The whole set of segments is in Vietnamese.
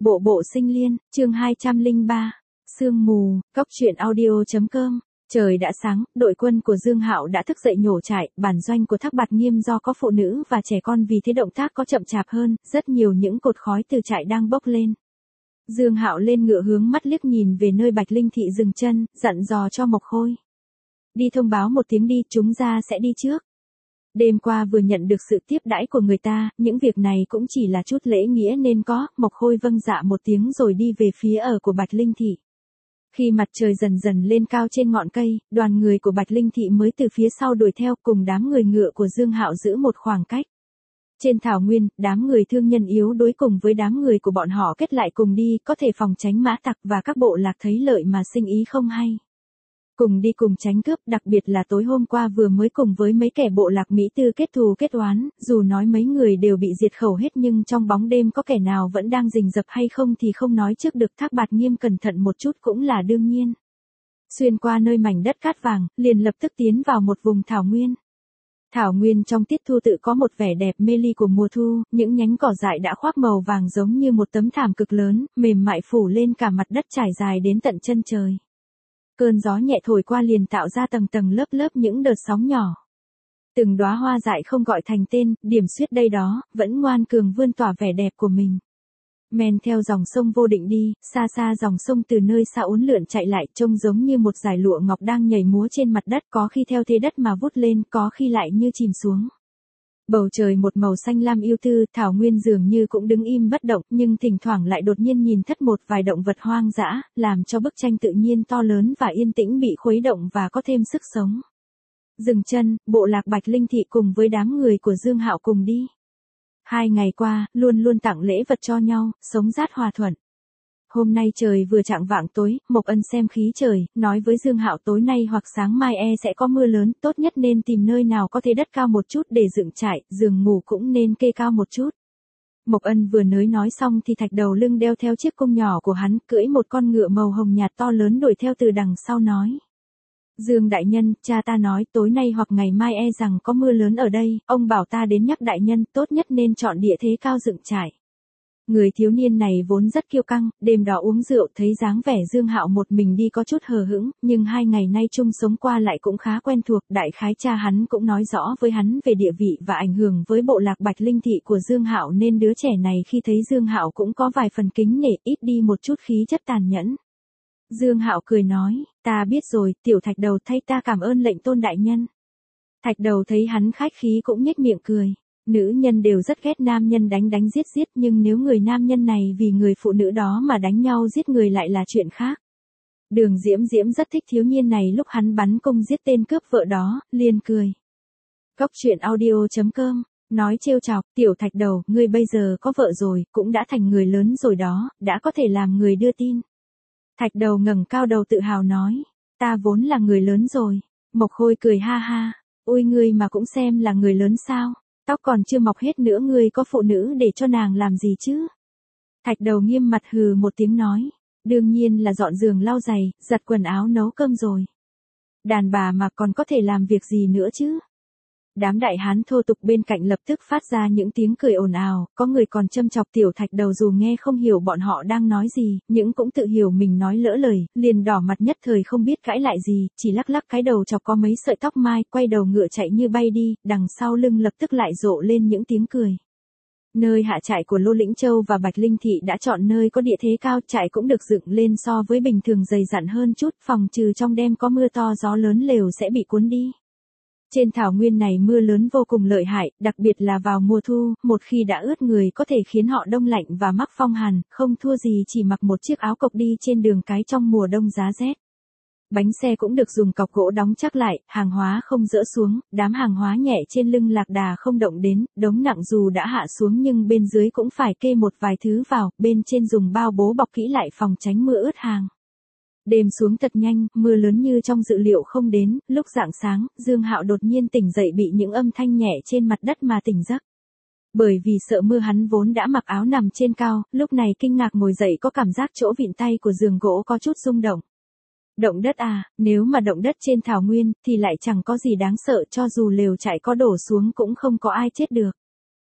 Bộ bộ sinh liên, chương 203. Sương mù, cóc truyện audio.com. Trời đã sáng, đội quân của Dương Hạo đã thức dậy nhổ trại, bản doanh của Thác Bạt Nghiêm do có phụ nữ và trẻ con vì thế động tác có chậm chạp hơn, rất nhiều những cột khói từ trại đang bốc lên. Dương Hạo lên ngựa hướng mắt liếc nhìn về nơi Bạch Linh Thị dừng chân, dặn dò cho Mộc Khôi. Đi thông báo một tiếng đi, chúng ta sẽ đi trước. Đêm qua vừa nhận được sự tiếp đãi của người ta, những việc này cũng chỉ là chút lễ nghĩa nên có, Mộc Khôi vâng dạ một tiếng rồi đi về phía ở của Bạch Linh Thị. Khi mặt trời dần dần lên cao trên ngọn cây, đoàn người của Bạch Linh Thị mới từ phía sau đuổi theo cùng đám người ngựa của Dương Hạo giữ một khoảng cách. Trên thảo nguyên, đám người thương nhân yếu đối cùng với đám người của bọn họ kết lại cùng đi, có thể phòng tránh mã tặc và các bộ lạc thấy lợi mà sinh ý không hay. Cùng đi cùng tránh cướp, đặc biệt là tối hôm qua vừa mới cùng với mấy kẻ bộ lạc Mỹ Tư kết thù kết oán, dù nói mấy người đều bị diệt khẩu hết nhưng trong bóng đêm có kẻ nào vẫn đang rình rập hay không thì không nói trước được. Thác Bạt Nghiêm cẩn thận một chút cũng là đương nhiên. Xuyên qua nơi mảnh đất cát vàng, liền lập tức tiến vào một vùng thảo nguyên. Thảo nguyên trong tiết thu tự có một vẻ đẹp mê ly của mùa thu, những nhánh cỏ dại đã khoác màu vàng giống như một tấm thảm cực lớn, mềm mại phủ lên cả mặt đất trải dài đến tận chân trời. Cơn gió nhẹ thổi qua liền tạo ra tầng tầng lớp lớp những đợt sóng nhỏ. Từng đóa hoa dại không gọi thành tên, điểm xuyết đây đó, vẫn ngoan cường vươn tỏa vẻ đẹp của mình. Men theo dòng sông vô định đi, xa xa dòng sông từ nơi xa uốn lượn chạy lại, trông giống như một dải lụa ngọc đang nhảy múa trên mặt đất, có khi theo thế đất mà vút lên, có khi lại như chìm xuống. Bầu trời một màu xanh lam yêu tư, thảo nguyên dường như cũng đứng im bất động, nhưng thỉnh thoảng lại đột nhiên nhìn thất một vài động vật hoang dã, làm cho bức tranh tự nhiên to lớn và yên tĩnh bị khuấy động và có thêm sức sống. Dừng chân, bộ lạc Bạch Linh Thị cùng với đám người của Dương Hạo cùng đi. 2 ngày qua, luôn luôn tặng lễ vật cho nhau, sống rát hòa thuận. Hôm nay trời vừa chạng vạng tối, Mộc Ân xem khí trời, nói với Dương Hạo tối nay hoặc sáng mai sẽ có mưa lớn, tốt nhất nên tìm nơi nào có thế đất cao một chút để dựng trại, giường ngủ cũng nên kê cao một chút. Mộc Ân vừa nói xong thì Thạch Đầu lưng đeo theo chiếc cung nhỏ của hắn, cưỡi một con ngựa màu hồng nhạt to lớn đuổi theo từ đằng sau nói. Dương đại nhân, cha ta nói tối nay hoặc ngày mai rằng có mưa lớn ở đây, ông bảo ta đến nhắc đại nhân, tốt nhất nên chọn địa thế cao dựng trại. Người thiếu niên này vốn rất kiêu căng, đêm đó uống rượu thấy dáng vẻ Dương Hạo một mình đi có chút hờ hững, nhưng 2 ngày nay chung sống qua lại cũng khá quen thuộc, đại khái cha hắn cũng nói rõ với hắn về địa vị và ảnh hưởng với bộ lạc Bạch Linh Thị của Dương Hạo nên đứa trẻ này khi thấy Dương Hạo cũng có vài phần kính nể, ít đi một chút khí chất tàn nhẫn. Dương Hạo cười nói, ta biết rồi, tiểu Thạch Đầu thay ta cảm ơn lệnh tôn đại nhân. Thạch Đầu thấy hắn khách khí cũng nhếch miệng cười. Nữ nhân đều rất ghét nam nhân đánh giết nhưng nếu người nam nhân này vì người phụ nữ đó mà đánh nhau giết người lại là chuyện khác. Đường Diễm rất thích thiếu niên này lúc hắn bắn cung giết tên cướp vợ đó, liền cười. Cóc truyện audio.com, nói trêu chọc, tiểu Thạch Đầu, ngươi bây giờ có vợ rồi, cũng đã thành người lớn rồi đó, đã có thể làm người đưa tin. Thạch Đầu ngẩng cao đầu tự hào nói, ta vốn là người lớn rồi. Mộc Khôi cười ha ha, ôi ngươi mà cũng xem là người lớn sao? Tóc còn chưa mọc hết nữa ngươi có phụ nữ để cho nàng làm gì chứ? Thạch Đầu nghiêm mặt hừ một tiếng nói, đương nhiên là dọn giường lau giày, giặt quần áo nấu cơm rồi. Đàn bà mà còn có thể làm việc gì nữa chứ? Đám đại hán thô tục bên cạnh lập tức phát ra những tiếng cười ồn ào, có người còn châm chọc tiểu Thạch Đầu dù nghe không hiểu bọn họ đang nói gì, nhưng cũng tự hiểu mình nói lỡ lời, liền đỏ mặt nhất thời không biết cãi lại gì, chỉ lắc lắc cái đầu chọc có mấy sợi tóc mai, quay đầu ngựa chạy như bay đi, đằng sau lưng lập tức lại rộ lên những tiếng cười. Nơi hạ trại của Lô Lĩnh Châu và Bạch Linh Thị đã chọn nơi có địa thế cao, trại cũng được dựng lên so với bình thường dày dặn hơn chút, phòng trừ trong đêm có mưa to gió lớn lều sẽ bị cuốn đi. Trên thảo nguyên này mưa lớn vô cùng lợi hại, đặc biệt là vào mùa thu, một khi đã ướt người có thể khiến họ đông lạnh và mắc phong hàn, không thua gì chỉ mặc một chiếc áo cộc đi trên đường cái trong mùa đông giá rét. Bánh xe cũng được dùng cọc gỗ đóng chắc lại, hàng hóa không dỡ xuống, đám hàng hóa nhẹ trên lưng lạc đà không động đến, đống nặng dù đã hạ xuống nhưng bên dưới cũng phải kê một vài thứ vào, bên trên dùng bao bố bọc kỹ lại phòng tránh mưa ướt hàng. Đêm xuống thật nhanh, mưa lớn như trong dự liệu không đến, lúc rạng sáng, Dương Hạo đột nhiên tỉnh dậy bị những âm thanh nhẹ trên mặt đất mà tỉnh giấc. Bởi vì sợ mưa hắn vốn đã mặc áo nằm trên cao, lúc này kinh ngạc ngồi dậy có cảm giác chỗ vịn tay của giường gỗ có chút rung động. Động đất à, nếu mà động đất trên thảo nguyên thì lại chẳng có gì đáng sợ cho dù lều trại có đổ xuống cũng không có ai chết được.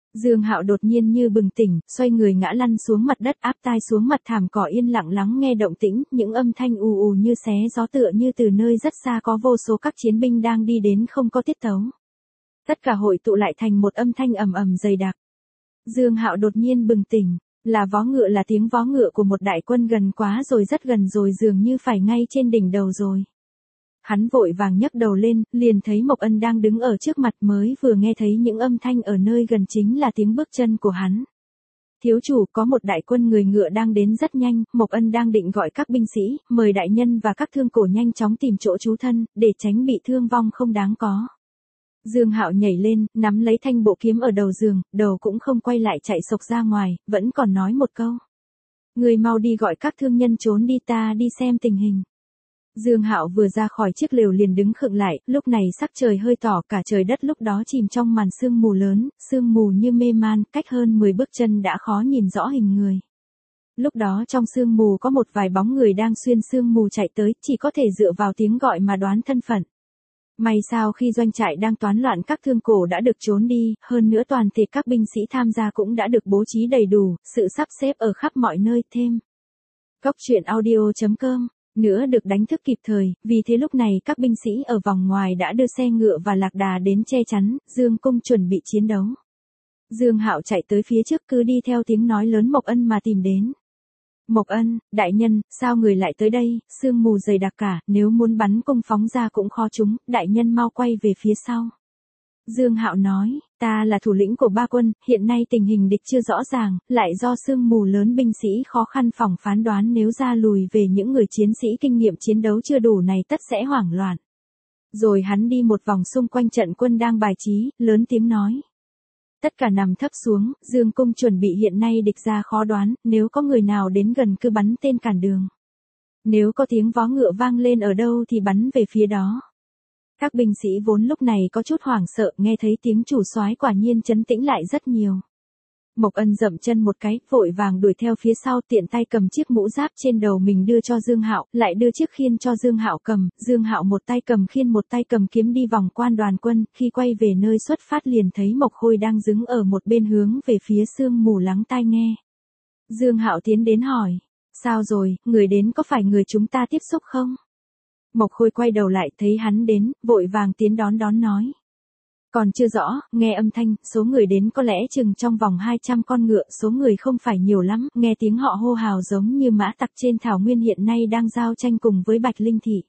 Dương Hạo đột nhiên như bừng tỉnh, xoay người ngã lăn xuống mặt đất, áp tai xuống mặt thảm cỏ, yên lặng lắng nghe động tĩnh, những âm thanh ù ù như xé gió, tựa như từ nơi rất xa có vô số các chiến binh đang đi đến không có tiết tấu. Tất cả hội tụ lại thành một âm thanh ầm ầm dày đặc. Dương Hạo đột nhiên bừng tỉnh, là vó ngựa, là tiếng vó ngựa của một đại quân gần quá rồi, rất gần rồi, dường như phải ngay trên đỉnh đầu rồi. Hắn vội vàng nhấc đầu lên, liền thấy Mộc Ân đang đứng ở trước mặt, mới vừa nghe thấy những âm thanh ở nơi gần chính là tiếng bước chân của hắn. Thiếu chủ, có một đại quân người ngựa đang đến rất nhanh, Mộc Ân đang định gọi các binh sĩ, mời đại nhân và các thương cổ nhanh chóng tìm chỗ trú thân, để tránh bị thương vong không đáng có. Dương Hạo nhảy lên, nắm lấy thanh bộ kiếm ở đầu giường, đầu cũng không quay lại, chạy sộc ra ngoài, vẫn còn nói một câu. Người mau đi gọi các thương nhân trốn đi, ta đi xem tình hình. Dương Hạo vừa ra khỏi chiếc lều liền đứng khựng lại, lúc này sắc trời hơi tỏ, cả trời đất lúc đó chìm trong màn sương mù lớn, sương mù như mê man, cách hơn 10 bước chân đã khó nhìn rõ hình người. Lúc đó trong sương mù có một vài bóng người đang xuyên sương mù chạy tới, chỉ có thể dựa vào tiếng gọi mà đoán thân phận. May sao khi doanh trại đang toán loạn, các thương cổ đã được trốn đi, hơn nữa toàn thể các binh sĩ tham gia cũng đã được bố trí đầy đủ, sự sắp xếp ở khắp mọi nơi thêm. Goctruyện.audio.com nữa được đánh thức kịp thời, vì thế lúc này các binh sĩ ở vòng ngoài đã đưa xe ngựa và lạc đà đến che chắn, Dương Cung chuẩn bị chiến đấu. Dương Hạo chạy tới phía trước, cứ đi theo tiếng nói lớn Mộc Ân mà tìm đến. Mộc Ân, đại nhân, sao người lại tới đây, sương mù dày đặc cả, nếu muốn bắn cung phóng ra cũng khó trúng, đại nhân mau quay về phía sau. Dương Hạo nói, ta là thủ lĩnh của ba quân, hiện nay tình hình địch chưa rõ ràng, lại do sương mù lớn, binh sĩ khó khăn phỏng phán đoán, nếu ra lùi về những người chiến sĩ kinh nghiệm chiến đấu chưa đủ này tất sẽ hoảng loạn. Rồi hắn đi một vòng xung quanh trận quân đang bài trí, lớn tiếng nói. Tất cả nằm thấp xuống, Dương Cung chuẩn bị, hiện nay địch ra khó đoán, nếu có người nào đến gần cứ bắn tên cản đường. Nếu có tiếng vó ngựa vang lên ở đâu thì bắn về phía đó. Các binh sĩ vốn lúc này có chút hoảng sợ, nghe thấy tiếng chủ soái quả nhiên trấn tĩnh lại rất nhiều. Mộc Ân dậm chân một cái, vội vàng đuổi theo phía sau, tiện tay cầm chiếc mũ giáp trên đầu mình đưa cho Dương Hạo, lại đưa chiếc khiên cho Dương Hạo cầm. Dương Hạo một tay cầm khiên một tay cầm kiếm đi vòng quan đoàn quân, khi quay về nơi xuất phát liền thấy Mộc Khôi đang đứng ở một bên hướng về phía sương mù, lắng tai nghe. Dương Hạo tiến đến hỏi, sao rồi, người đến có phải người chúng ta tiếp xúc không? Mộc Khôi quay đầu lại thấy hắn đến, vội vàng tiến đón nói. Còn chưa rõ, nghe âm thanh, số người đến có lẽ chừng trong vòng 200 con ngựa, số người không phải nhiều lắm, nghe tiếng họ hô hào giống như mã tặc trên thảo nguyên hiện nay đang giao tranh cùng với Bạch Linh Thị.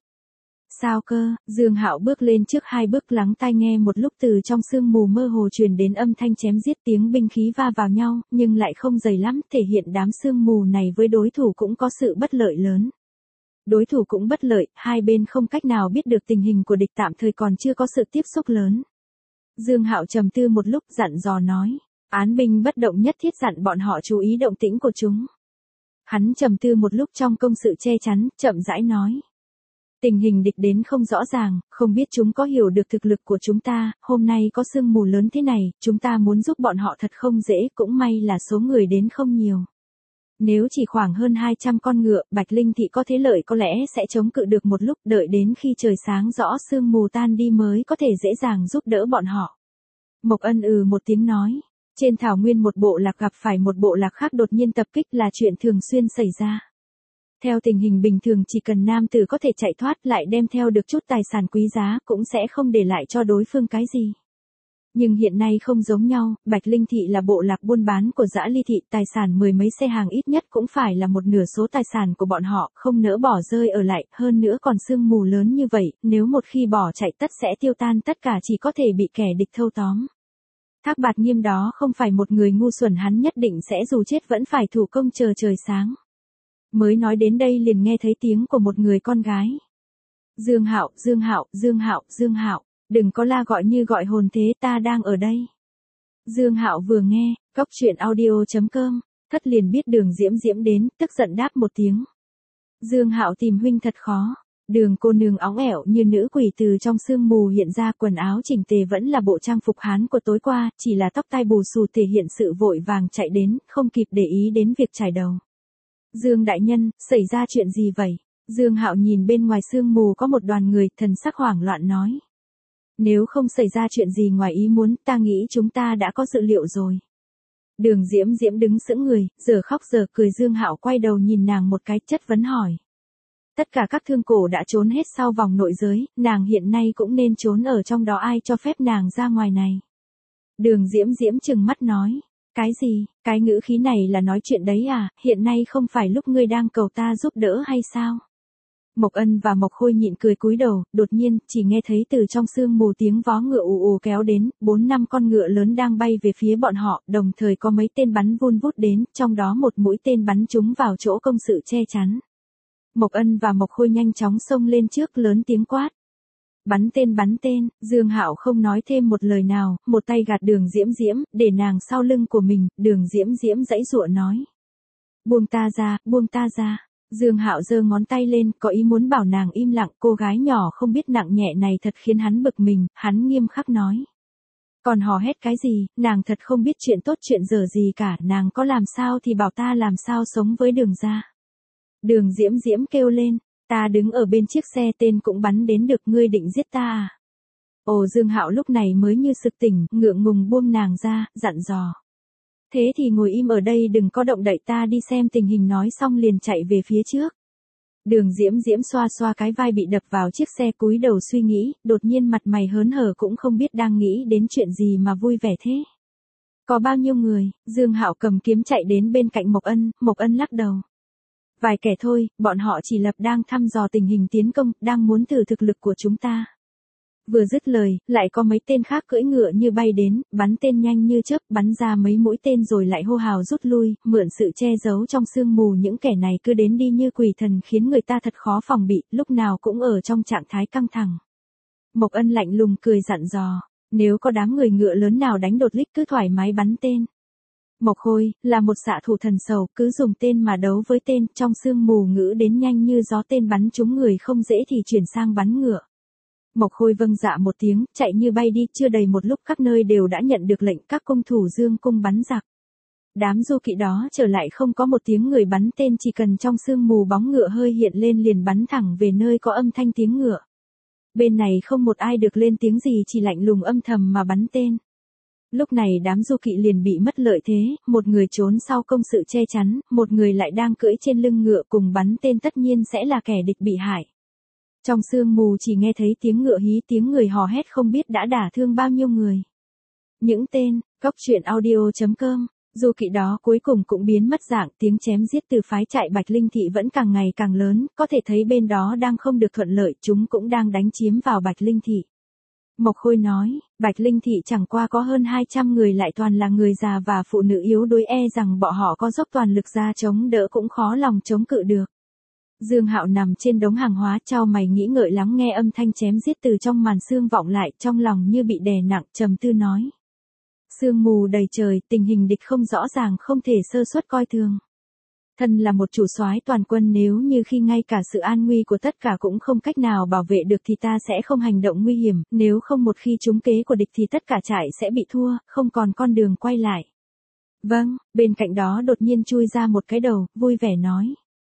Sao cơ? Dương Hạo bước lên trước 2 bước, lắng tai nghe một lúc, từ trong sương mù mơ hồ truyền đến âm thanh chém giết, tiếng binh khí va vào nhau, nhưng lại không dày lắm, thể hiện đám sương mù này với đối thủ cũng có sự bất lợi lớn. Đối thủ cũng bất lợi, hai bên không cách nào biết được tình hình của địch, tạm thời còn chưa có sự tiếp xúc lớn. Dương Hạo trầm tư một lúc, dặn dò nói, án binh bất động, nhất thiết dặn bọn họ chú ý động tĩnh của chúng. Hắn trầm tư một lúc trong công sự che chắn, chậm rãi nói. Tình hình địch đến không rõ ràng, không biết chúng có hiểu được thực lực của chúng ta, hôm nay có sương mù lớn thế này, chúng ta muốn giúp bọn họ thật không dễ, cũng may là số người đến không nhiều. Nếu chỉ khoảng hơn 200 con ngựa, Bạch Linh Thị có thế lợi có lẽ sẽ chống cự được một lúc, đợi đến khi trời sáng rõ sương mù tan đi mới có thể dễ dàng giúp đỡ bọn họ. Mộc Ân một tiếng nói, trên thảo nguyên một bộ lạc gặp phải một bộ lạc khác đột nhiên tập kích là chuyện thường xuyên xảy ra. Theo tình hình bình thường chỉ cần nam tử có thể chạy thoát lại đem theo được chút tài sản quý giá cũng sẽ không để lại cho đối phương cái gì. Nhưng hiện nay không giống nhau, Bạch Linh Thị là bộ lạc buôn bán của Dã Ly Thị, tài sản 10 mấy xe hàng ít nhất cũng phải là một nửa số tài sản của bọn họ, không nỡ bỏ rơi ở lại, hơn nữa còn sương mù lớn như vậy, nếu một khi bỏ chạy tất sẽ tiêu tan, tất cả chỉ có thể bị kẻ địch thâu tóm. Thác Bạt Nghiêm đó không phải một người ngu xuẩn, hắn nhất định sẽ dù chết vẫn phải thủ công chờ trời sáng. Mới nói đến đây liền nghe thấy tiếng của một người con gái. Dương Hạo, Dương Hạo, Dương Hạo, Dương Hạo. Đừng có la gọi như gọi hồn thế, ta đang ở đây. Dương Hạo vừa nghe, Goctruyện.audio.com, thất liền biết Đường Diễm Diễm đến, tức giận đáp một tiếng. Dương Hạo tìm huynh thật khó. Đường cô nương óng ẻo như nữ quỷ từ trong sương mù hiện ra, quần áo chỉnh tề vẫn là bộ trang phục Hán của tối qua, chỉ là tóc tai bù xù thể hiện sự vội vàng chạy đến, không kịp để ý đến việc chải đầu. Dương đại nhân, xảy ra chuyện gì vậy? Dương Hạo nhìn bên ngoài sương mù có một đoàn người, thần sắc hoảng loạn nói. Nếu không xảy ra chuyện gì ngoài ý muốn, ta nghĩ chúng ta đã có dự liệu rồi. Đường Diễm Diễm đứng sững người, giờ khóc giờ cười. Dương Hạo quay đầu nhìn nàng một cái, chất vấn hỏi. Tất cả các thương cổ đã trốn hết sau vòng nội giới, nàng hiện nay cũng nên trốn ở trong đó, ai cho phép nàng ra ngoài này. Đường Diễm Diễm trừng mắt nói. Cái gì, cái ngữ khí này là nói chuyện đấy à, hiện nay không phải lúc ngươi đang cầu ta giúp đỡ hay sao? Mộc Ân và Mộc Khôi nhịn cười cúi đầu, đột nhiên, chỉ nghe thấy từ trong sương mù tiếng vó ngựa ù ù kéo đến, 4-5 con ngựa lớn đang bay về phía bọn họ, đồng thời có mấy tên bắn vun vút đến, trong đó một mũi tên bắn trúng vào chỗ công sự che chắn. Mộc Ân và Mộc Khôi nhanh chóng xông lên trước, lớn tiếng quát. Bắn tên, Dương Hạo không nói thêm một lời nào, một tay gạt Đường Diễm Diễm, để nàng sau lưng của mình. Đường Diễm Diễm giãy giụa nói. Buông ta ra. Dương Hạo giơ ngón tay lên, có ý muốn bảo nàng im lặng. Cô gái nhỏ không biết nặng nhẹ này thật khiến hắn bực mình, hắn nghiêm khắc nói. Còn hò hét cái gì, nàng thật không biết chuyện tốt chuyện dở gì cả, nàng có làm sao thì bảo ta làm sao sống với Đường gia. Đường Diễm Diễm kêu lên. Ta đứng ở bên chiếc xe tên cũng bắn đến được, ngươi định giết ta à? Ồ, Dương Hạo lúc này mới như sực tỉnh, ngượng ngùng buông nàng ra, dặn dò. Thế thì ngồi im ở đây, đừng có động đậy, ta đi xem tình hình. Nói xong liền chạy về phía trước. Đường Diễm Diễm xoa xoa cái vai bị đập vào chiếc xe, cúi đầu suy nghĩ, đột nhiên mặt mày hớn hở, cũng không biết đang nghĩ đến chuyện gì mà vui vẻ thế. Có bao nhiêu người? Dương Hạo cầm kiếm chạy đến bên cạnh Mộc Ân lắc đầu. Vài kẻ thôi, bọn họ chỉ đang thăm dò tình hình tiến công, đang muốn thử thực lực của chúng ta. Vừa dứt lời, lại có mấy tên khác cưỡi ngựa như bay đến, bắn tên nhanh như chớp, bắn ra mấy mũi tên rồi lại hô hào rút lui, mượn sự che giấu trong sương mù. Những kẻ này cứ đến đi như quỷ thần, khiến người ta thật khó phòng bị, lúc nào cũng ở trong trạng thái căng thẳng. Mộc Ân lạnh lùng cười dặn dò, nếu có đám người ngựa lớn nào đánh đột lích cứ thoải mái bắn tên. Mộc Khôi, là một xạ thủ thần sầu, cứ dùng tên mà đấu với tên, trong sương mù ngữ đến nhanh như gió, tên bắn trúng người không dễ thì chuyển sang bắn ngựa. Mộc Khôi vâng dạ một tiếng, chạy như bay đi, chưa đầy một lúc các nơi đều đã nhận được lệnh, các cung thủ dương cung bắn giặc. Đám du kỵ đó trở lại không có một tiếng người bắn tên, chỉ cần trong sương mù bóng ngựa hơi hiện lên liền bắn thẳng về nơi có âm thanh tiếng ngựa. Bên này không một ai được lên tiếng gì, chỉ lạnh lùng âm thầm mà bắn tên. Lúc này đám du kỵ liền bị mất lợi thế, một người trốn sau công sự che chắn, một người lại đang cưỡi trên lưng ngựa cùng bắn tên, tất nhiên sẽ là kẻ địch bị hại. Trong sương mù chỉ nghe thấy tiếng ngựa hí, tiếng người hò hét, không biết đã đả thương bao nhiêu người. Những tên, Goctruyện.audio.com, du kỵ đó cuối cùng cũng biến mất dạng, tiếng chém giết từ phái trại Bạch Linh Thị vẫn càng ngày càng lớn, có thể thấy bên đó đang không được thuận lợi, chúng cũng đang đánh chiếm vào Bạch Linh Thị. Mộc Khôi nói, Bạch Linh Thị chẳng qua có hơn 200 người, lại toàn là người già và phụ nữ yếu đuối, rằng bọn họ có dốc toàn lực ra chống đỡ cũng khó lòng chống cự được. Dương Hạo nằm trên đống hàng hóa, chau mày nghĩ ngợi, lắng nghe âm thanh chém giết từ trong màn sương vọng lại, trong lòng như bị đè nặng, trầm tư nói. Sương mù đầy trời, tình hình địch không rõ ràng, không thể sơ suất coi thường. Thân là một chủ soái toàn quân, nếu như khi ngay cả sự an nguy của tất cả cũng không cách nào bảo vệ được thì ta sẽ không hành động nguy hiểm, nếu không một khi trúng kế của địch thì tất cả trại sẽ bị thua, không còn con đường quay lại. Vâng, bên cạnh đó đột nhiên chui ra một cái đầu, vui vẻ nói.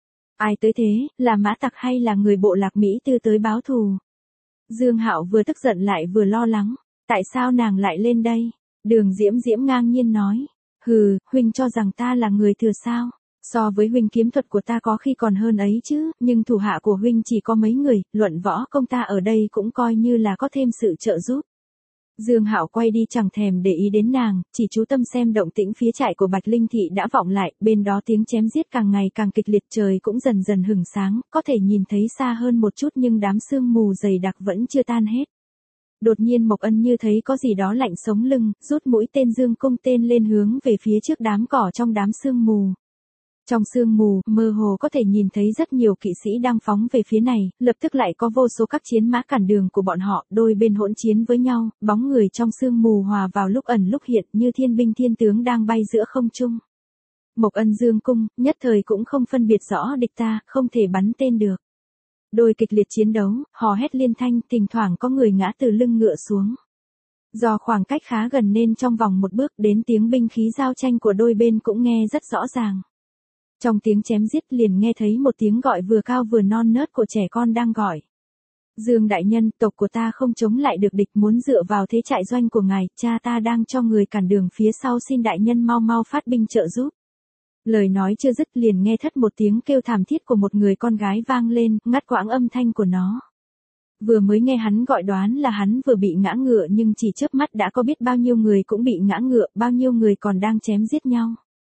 Ai tới thế, là mã tặc hay là người bộ lạc Mỹ Tư tới báo thù? Dương Hạo vừa tức giận lại vừa lo lắng, tại sao nàng lại lên đây? Đường Diễm Diễm ngang nhiên nói, hừ, huynh cho rằng ta là người thừa sao? So với huynh kiếm thuật của ta có khi còn hơn ấy chứ, nhưng thủ hạ của huynh chỉ có mấy người, luận võ công ta ở đây cũng coi như là có thêm sự trợ giúp. Dương Hạo quay đi chẳng thèm để ý đến nàng, chỉ chú tâm xem động tĩnh phía trại của Bạch Linh Thị đã vọng lại, bên đó tiếng chém giết càng ngày càng kịch liệt, trời cũng dần dần hửng sáng, có thể nhìn thấy xa hơn một chút nhưng đám sương mù dày đặc vẫn chưa tan hết. Đột nhiên Mộc Ân như thấy có gì đó lạnh sống lưng, rút mũi tên dương cung tên lên hướng về phía trước đám cỏ trong đám sương mù. Trong sương mù, mơ hồ có thể nhìn thấy rất nhiều kỵ sĩ đang phóng về phía này, lập tức lại có vô số các chiến mã cản đường của bọn họ, đôi bên hỗn chiến với nhau, bóng người trong sương mù hòa vào lúc ẩn lúc hiện, như thiên binh thiên tướng đang bay giữa không trung. Mộc Ân dương cung, nhất thời cũng không phân biệt rõ địch ta, không thể bắn tên được. Đôi kịch liệt chiến đấu, hò hét liên thanh, thỉnh thoảng có người ngã từ lưng ngựa xuống. Do khoảng cách khá gần nên trong vòng một bước đến tiếng binh khí giao tranh của đôi bên cũng nghe rất rõ ràng. Trong tiếng chém giết liền nghe thấy một tiếng gọi vừa cao vừa non nớt của trẻ con đang gọi. Dương đại nhân, tộc của ta không chống lại được địch, muốn dựa vào thế trại doanh của ngài, cha ta đang cho người cản đường phía sau, xin đại nhân mau mau phát binh trợ giúp. Lời nói chưa dứt liền nghe thất một tiếng kêu thảm thiết của một người con gái vang lên, ngắt quãng âm thanh của nó. Vừa mới nghe hắn gọi đoán là hắn vừa bị ngã ngựa, nhưng chỉ chớp mắt đã có biết bao nhiêu người cũng bị ngã ngựa, bao nhiêu người còn đang chém giết nhau.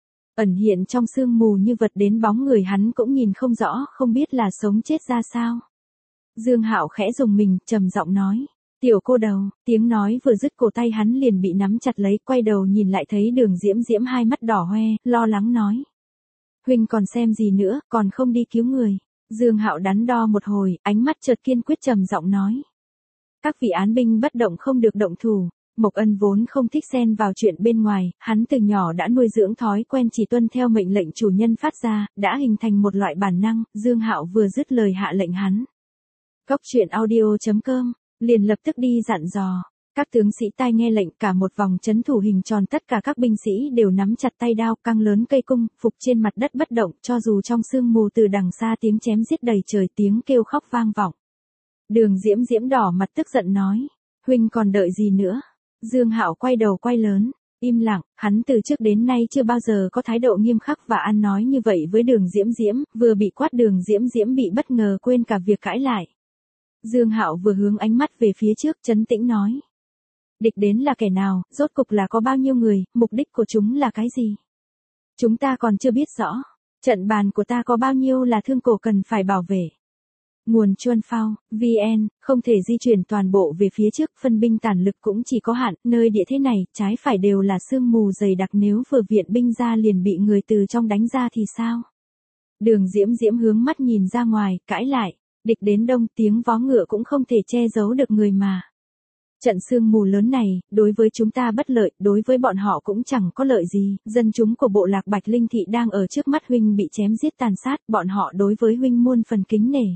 Ẩn hiện trong sương mù như vật, đến bóng người hắn cũng nhìn không rõ, không biết là sống chết ra sao. Dương Hạo khẽ rùng mình, trầm giọng nói, tiểu cô đầu. Tiếng nói vừa dứt, cổ tay hắn liền bị nắm chặt lấy, quay đầu nhìn lại thấy Đường Diễm Diễm hai mắt đỏ hoe, lo lắng nói, huynh còn xem gì nữa, còn không đi cứu người. Dương Hạo đắn đo một hồi, ánh mắt chợt kiên quyết, trầm giọng nói, các vị án binh bất động, không được động thủ. Mộc Ân vốn không thích xen vào chuyện bên ngoài, hắn từ nhỏ đã nuôi dưỡng thói quen chỉ tuân theo mệnh lệnh chủ nhân phát ra, đã hình thành một loại bản năng. Dương Hạo vừa dứt lời hạ lệnh hắn. Cốc truyện audio.com liền lập tức đi dặn dò. Các tướng sĩ tai nghe lệnh, cả một vòng trấn thủ hình tròn, tất cả các binh sĩ đều nắm chặt tay đao, căng lớn cây cung, phục trên mặt đất bất động, cho dù trong sương mù từ đằng xa tiếng chém giết đầy trời, tiếng kêu khóc vang vọng. Đường Diễm Diễm đỏ mặt tức giận nói, huynh còn đợi gì nữa? Dương Hạo quay đầu quay lớn, im lặng, hắn từ trước đến nay chưa bao giờ có thái độ nghiêm khắc và ăn nói như vậy với Đường Diễm Diễm, vừa bị quát Đường Diễm Diễm bị bất ngờ quên cả việc cãi lại. Dương Hạo vừa hướng ánh mắt về phía trước, trấn tĩnh nói, địch đến là kẻ nào, rốt cục là có bao nhiêu người, mục đích của chúng là cái gì? Chúng ta còn chưa biết rõ, trận bàn của ta có bao nhiêu là thương cổ cần phải bảo vệ. Nguồn Chuan Phao, VN, không thể di chuyển toàn bộ về phía trước, phân binh tản lực cũng chỉ có hạn, nơi địa thế này, trái phải đều là sương mù dày đặc, nếu vừa viện binh ra liền bị người từ trong đánh ra thì sao? Đường Diễm Diễm hướng mắt nhìn ra ngoài, cãi lại, địch đến đông, tiếng vó ngựa cũng không thể che giấu được người mà. Trận sương mù lớn này, đối với chúng ta bất lợi, đối với bọn họ cũng chẳng có lợi gì, dân chúng của bộ lạc Bạch Linh Thị đang ở trước mắt huynh bị chém giết tàn sát, bọn họ đối với huynh muôn phần kính nể.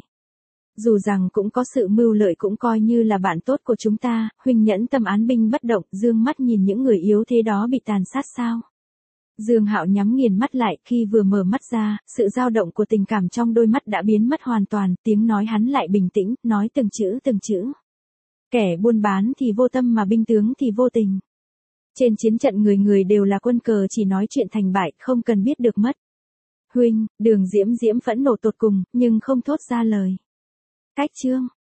Dù rằng cũng có sự mưu lợi, cũng coi như là bạn tốt của chúng ta, huynh nhẫn tâm án binh bất động, dương mắt nhìn những người yếu thế đó bị tàn sát sao? Dương Hạo nhắm nghiền mắt lại, khi vừa mở mắt ra, sự dao động của tình cảm trong đôi mắt đã biến mất hoàn toàn, tiếng nói hắn lại bình tĩnh, nói từng chữ từng chữ. Kẻ buôn bán thì vô tâm mà binh tướng thì vô tình. Trên chiến trận người người đều là quân cờ, chỉ nói chuyện thành bại, không cần biết được mất. Huynh, Đường Diễm Diễm phẫn nộ tột cùng, nhưng không thốt ra lời. Cách chương